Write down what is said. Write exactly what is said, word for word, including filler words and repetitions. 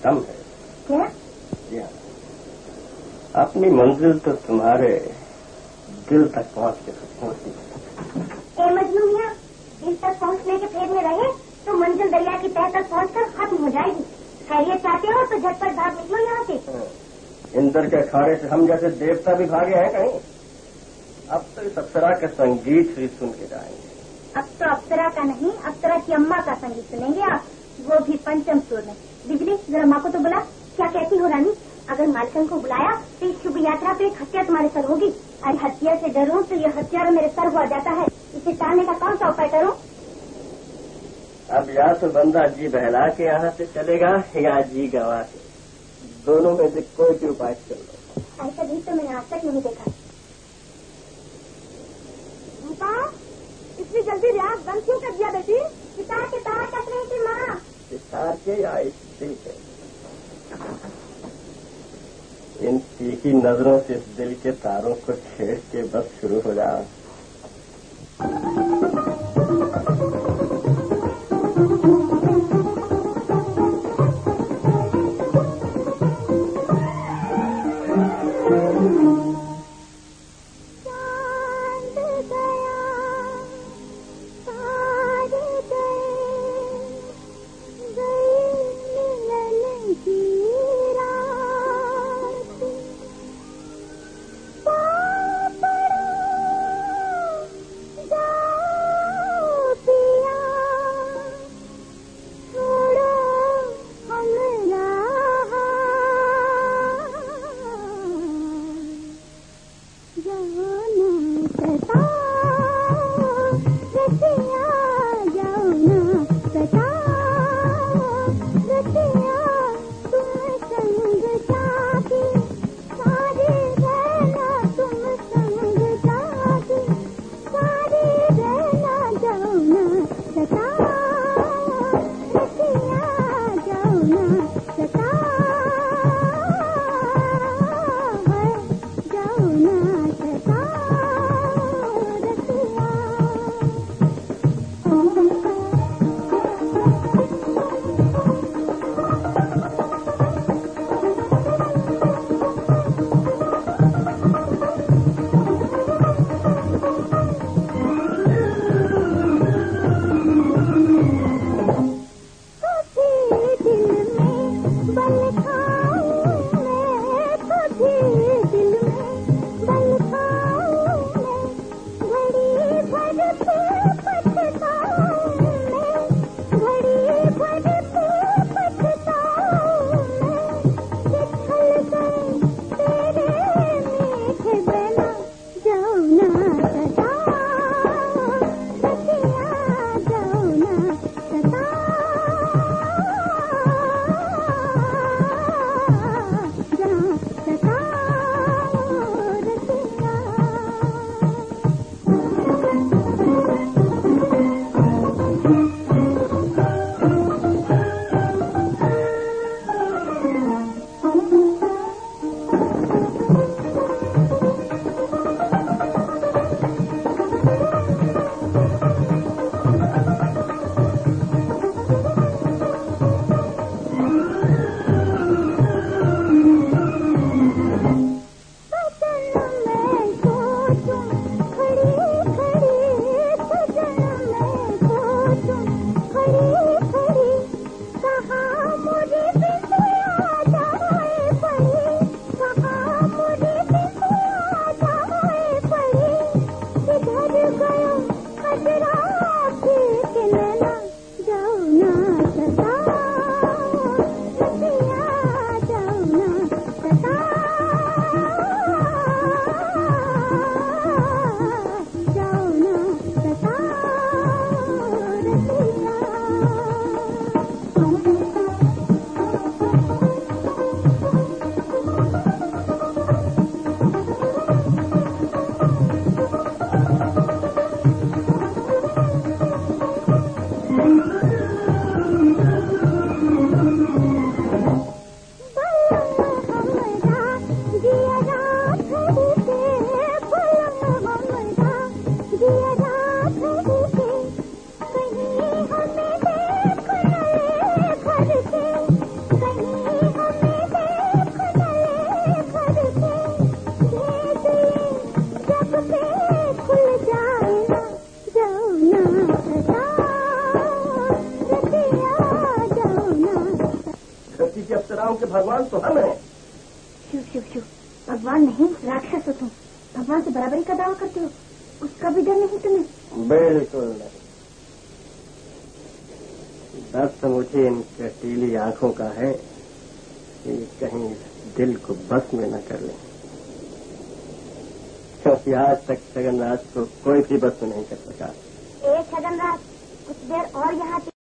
कम है। क्या? जी हाँ, अपनी मंजिल तो तुम्हारे दिल तक पहुंच के पहुंचती है। ए मजनू मियां, दिल तक पहुंचने के फेर में रहे तो मंजिल दरिया की तह तक पहुंचकर खत्म हो जाएगी। खैरियत चाहते हो तो झटपट भाग निकलो यहाँ से। इंद्र के अखाड़े से हम जैसे देवता भी भागे हैं कहीं? अब तो इस अप्सरा के संगीत ही सुन के जाएंगे। अब तो अप्सरा का नहीं, अप्सरा की अम्मा का संगीत सुनेंगे आप, वो भी पंचम सुर में। बिजली, जरा माँ को तो बुला। क्या कहती हो रानी? अगर मालकन को बुलाया तो इस शुभ यात्रा पे एक हत्या तुम्हारे सर होगी। और हत्या से डरूं तो ये हत्यारा मेरे सर हुआ जाता है। इसे टालने का कौन सा उपाय करूं? अब या तो बंदा जी बहला के यहाँ से चलेगा या जी गवा के, दोनों में से कोई भी उपाय चल लो। ऐसा भी तो मैंने आज तक नहीं देखा। इतनी जल्दी रियाज बंद क्यों कर दिया बेटी? सितार के तार कट रही थी माँ। सितार के या इस दिल के? इन तीखी नजरों से इस दिल के तारों को छेड़ के बस शुरू हो जाओ। बताऊं कि भगवान तो हम हैं। शिव शिव शिव, भगवान नहीं राक्षस हो तुम। भगवान से बराबरी का दावा करते हो, उसका भी डर नहीं तुम्हें? बिल्कुल नहीं। दर्द मुझे इन कटीली आंखों का है कि कहीं दिल को बस में न कर ले, क्योंकि आज तक छगनराज को कोई भी बस में नहीं कर सका। ए छगनराज, कुछ देर और यहाँ